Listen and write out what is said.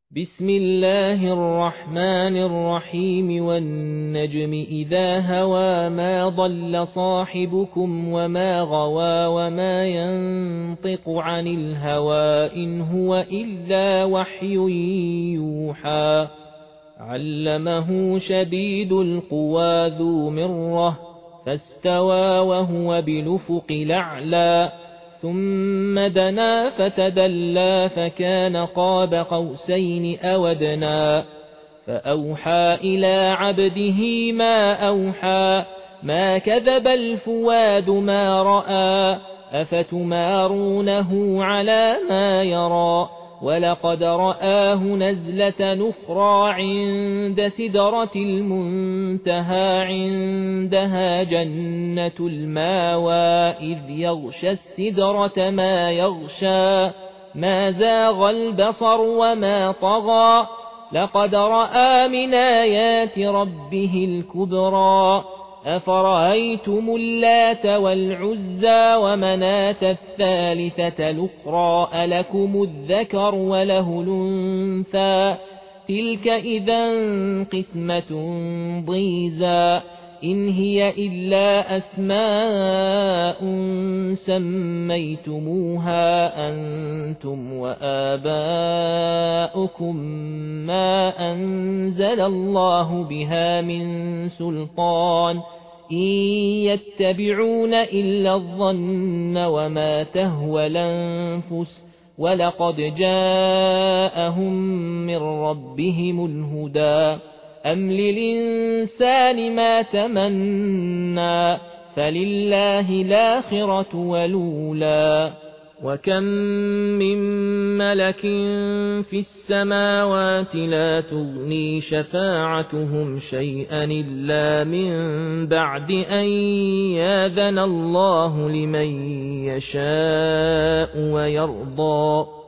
بسم الله الرحمن الرحيم والنجم إذا هوى ما ضل صاحبكم وما غوى وما ينطق عن الهوى إن هو إلا وحي يوحى علمه شديد القوى ذو مرة فاستوى وهو بالأفق الأعلى ثم دنا فتدلى فكان قاب قوسين أو أدنى فأوحى إلى عبده ما أوحى ما كذب الفؤاد ما رأى أفتمارونه على ما يرى ولقد رآه نزلة نخرى عند سدرة المنتهى عندها جنة الماوى إذ يغشى السدرة ما يغشى ما زاغ البصر وما طغى لقد رأى من آيات ربه الكبرى أفرأيتم اللات والعزى ومناة الثالثة الأخرى ألكم الذكر وله الأنثى تلك إذا قسمة ضيزى إن هي إلا أسماء سميتموها أنتم وآباؤكم ما أنزل الله بها من سلطان إن يتبعون إلا الظن وما تهوى الأنفس ولقد جاءهم من ربهم الهدى أم للإنسان ما تمنى فلله الآخرة والأولى وكم من ملك في السماوات لا تغني شفاعتهم شيئا إلا من بعد أن يأذن الله لمن يشاء ويرضى